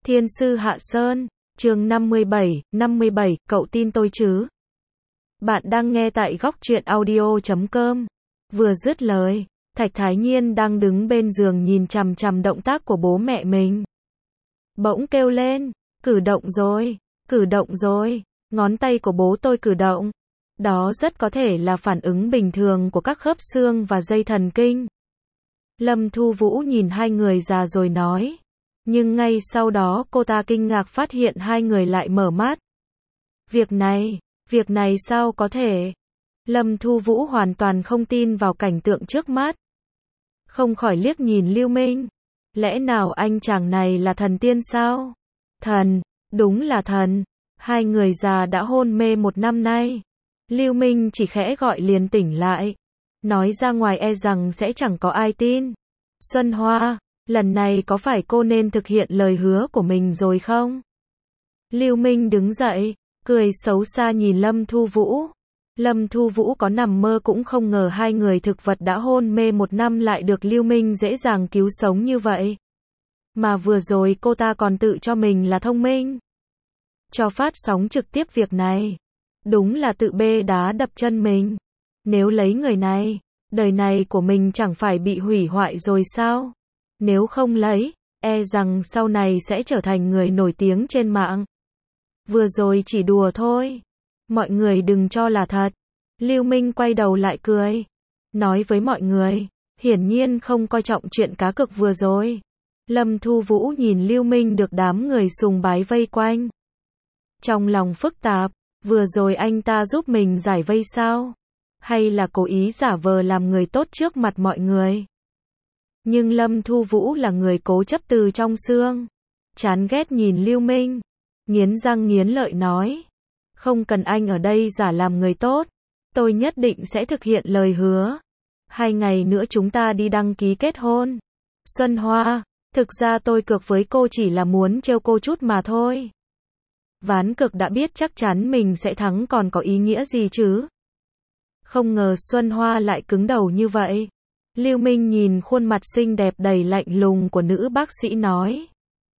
Thiên sư Hạ Sơn, chương 57, cậu tin tôi chứ? Bạn đang nghe tại góc truyện audio.com. Vừa dứt lời, Thạch Thái Nhiên đang đứng bên giường nhìn chằm chằm động tác của bố mẹ mình. Bỗng kêu lên, cử động rồi, ngón tay của bố tôi cử động. Đó rất có thể là phản ứng bình thường của các khớp xương và dây thần kinh. Lâm Thu Vũ nhìn hai người già rồi nói. Nhưng ngay sau đó cô ta kinh ngạc phát hiện hai người lại mở mắt. Việc này sao có thể? Lâm Thu Vũ hoàn toàn không tin vào cảnh tượng trước mắt. Không khỏi liếc nhìn Lưu Minh. Lẽ nào anh chàng này là thần tiên sao? Thần, đúng là thần. Hai người già đã hôn mê 1 năm nay. Lưu Minh chỉ khẽ gọi liền tỉnh lại. Nói ra ngoài e rằng sẽ chẳng có ai tin. Xuân Hoa, lần này có phải cô nên thực hiện lời hứa của mình rồi không? Lưu Minh đứng dậy, cười xấu xa nhìn Lâm Thu Vũ. Lâm Thu Vũ có nằm mơ cũng không ngờ hai người thực vật đã hôn mê 1 năm lại được Lưu Minh dễ dàng cứu sống như vậy. Mà vừa rồi cô ta còn tự cho mình là thông minh. Cho phát sóng trực tiếp việc này. Đúng là tự bê đá đập chân mình. Nếu lấy người này, đời này của mình chẳng phải bị hủy hoại rồi sao? Nếu không lấy, e rằng sau này sẽ trở thành người nổi tiếng trên mạng. Vừa rồi chỉ đùa thôi. Mọi người đừng cho là thật. Lưu Minh quay đầu lại cười. Nói với mọi người, hiển nhiên không coi trọng chuyện cá cược vừa rồi. Lâm Thu Vũ nhìn Lưu Minh được đám người sùng bái vây quanh. Trong lòng phức tạp, vừa rồi anh ta giúp mình giải vây sao? Hay là cố ý giả vờ làm người tốt trước mặt mọi người? Nhưng Lâm Thu Vũ là người cố chấp từ trong xương. Chán ghét nhìn Lưu Minh. Nghiến răng nghiến lợi nói. Không cần anh ở đây giả làm người tốt. Tôi nhất định sẽ thực hiện lời hứa. 2 ngày nữa chúng ta đi đăng ký kết hôn. Xuân Hoa, thực ra tôi cược với cô chỉ là muốn trêu cô chút mà thôi. Ván cược đã biết chắc chắn mình sẽ thắng còn có ý nghĩa gì chứ? Không ngờ Xuân Hoa lại cứng đầu như vậy. Lưu Minh nhìn khuôn mặt xinh đẹp đầy lạnh lùng của nữ bác sĩ nói.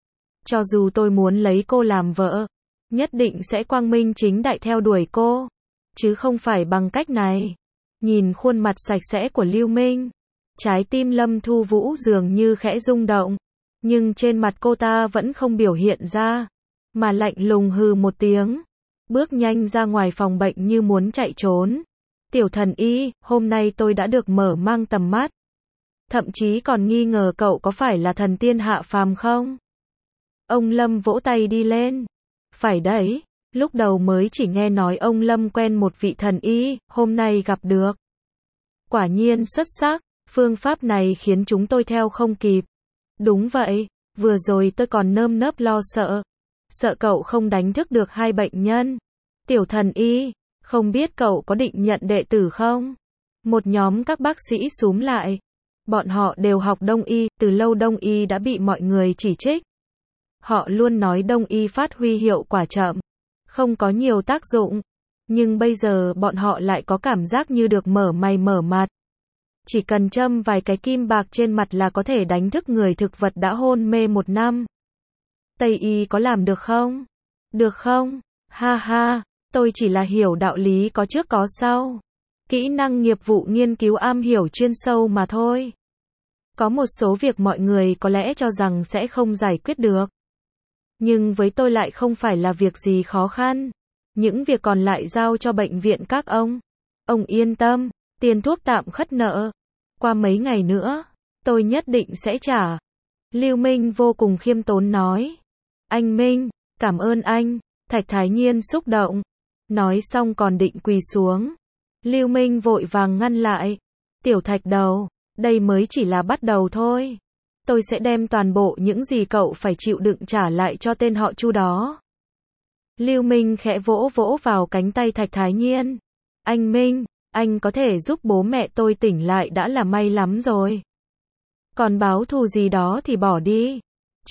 Cho dù tôi muốn lấy cô làm vợ, nhất định sẽ quang minh chính đại theo đuổi cô, chứ không phải bằng cách này. Nhìn khuôn mặt sạch sẽ của Lưu Minh, trái tim Lâm Thu Vũ dường như khẽ rung động, nhưng trên mặt cô ta vẫn không biểu hiện ra, mà lạnh lùng hừ một tiếng, bước nhanh ra ngoài phòng bệnh như muốn chạy trốn. Tiểu thần y, hôm nay tôi đã được mở mang tầm mắt. Thậm chí còn nghi ngờ cậu có phải là thần tiên hạ phàm không? Ông Lâm vỗ tay đi lên. Phải đấy, lúc đầu mới chỉ nghe nói ông Lâm quen một vị thần y, hôm nay gặp được. Quả nhiên xuất sắc, phương pháp này khiến chúng tôi theo không kịp. Đúng vậy, vừa rồi tôi còn nơm nớp lo sợ. Sợ cậu không đánh thức được 2 bệnh nhân. Tiểu thần y, không biết cậu có định nhận đệ tử không? Một nhóm các bác sĩ xúm lại. Bọn họ đều học đông y, từ lâu đông y đã bị mọi người chỉ trích. Họ luôn nói đông y phát huy hiệu quả chậm, không có nhiều tác dụng. Nhưng bây giờ bọn họ lại có cảm giác như được mở mày mở mặt. Chỉ cần châm vài cái kim bạc trên mặt là có thể đánh thức người thực vật đã hôn mê 1 năm. Tây y có làm được không? Được không? Ha ha, tôi chỉ là hiểu đạo lý có trước có sau. Kỹ năng nghiệp vụ nghiên cứu am hiểu chuyên sâu mà thôi. Có một số việc mọi người có lẽ cho rằng sẽ không giải quyết được. Nhưng với tôi lại không phải là việc gì khó khăn. Những việc còn lại giao cho bệnh viện các ông. Ông yên tâm, tiền thuốc tạm khất nợ. Qua mấy ngày nữa, tôi nhất định sẽ trả. Lưu Minh vô cùng khiêm tốn nói. Anh Minh, cảm ơn anh. Thạch Thái Nhiên xúc động. Nói xong còn định quỳ xuống. Lưu Minh vội vàng ngăn lại. Tiểu Thạch đầu, đây mới chỉ là bắt đầu thôi. Tôi sẽ đem toàn bộ những gì cậu phải chịu đựng trả lại cho tên họ Chu đó. Lưu Minh khẽ vỗ vỗ vào cánh tay Thạch Thái Nhiên. Anh Minh, anh có thể giúp bố mẹ tôi tỉnh lại đã là may lắm rồi. Còn báo thù gì đó thì bỏ đi.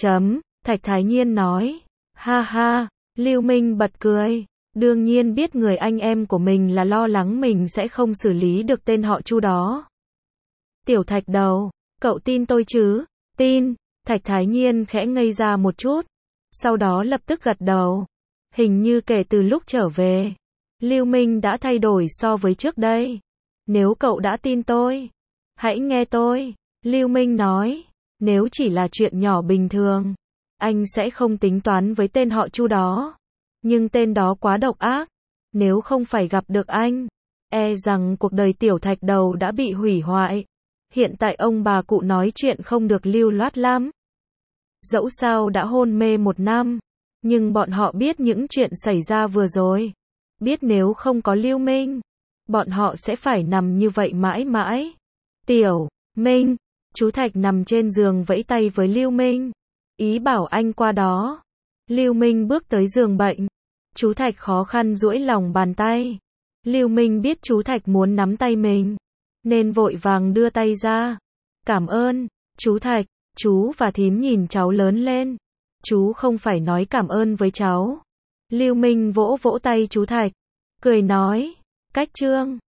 Thạch Thái Nhiên nói. Ha ha, Lưu Minh bật cười. Đương nhiên biết người anh em của mình là lo lắng mình sẽ không xử lý được tên họ Chu đó. Tiểu Thạch đầu, cậu tin tôi chứ? Tin. Thạch Thái Nhiên khẽ ngây ra một chút. sau đó lập tức gật đầu. Hình như kể từ lúc trở về, Lưu Minh đã thay đổi so với trước đây. Nếu cậu đã tin tôi, hãy nghe tôi. Lưu Minh nói, nếu chỉ là chuyện nhỏ bình thường, anh sẽ không tính toán với tên họ Chu đó. Nhưng tên đó quá độc ác. Nếu không phải gặp được anh, e rằng cuộc đời Tiểu Thạch Đầu đã bị hủy hoại. Hiện tại ông bà cụ nói chuyện không được lưu loát lắm. Dẫu sao đã hôn mê 1 năm, nhưng bọn họ biết những chuyện xảy ra vừa rồi. Biết nếu không có Lưu Minh, bọn họ sẽ phải nằm như vậy mãi mãi. Tiểu Minh, chú Thạch nằm trên giường vẫy tay với Lưu Minh, ý bảo anh qua đó. Lưu Minh bước tới giường bệnh. Chú Thạch khó khăn duỗi lòng bàn tay. Lưu Minh biết chú Thạch muốn nắm tay mình, nên vội vàng đưa tay ra. Cảm ơn, chú Thạch. Chú và thím nhìn cháu lớn lên. Chú không phải nói cảm ơn với cháu. Lưu Minh vỗ vỗ tay chú Thạch, cười nói, cách trương.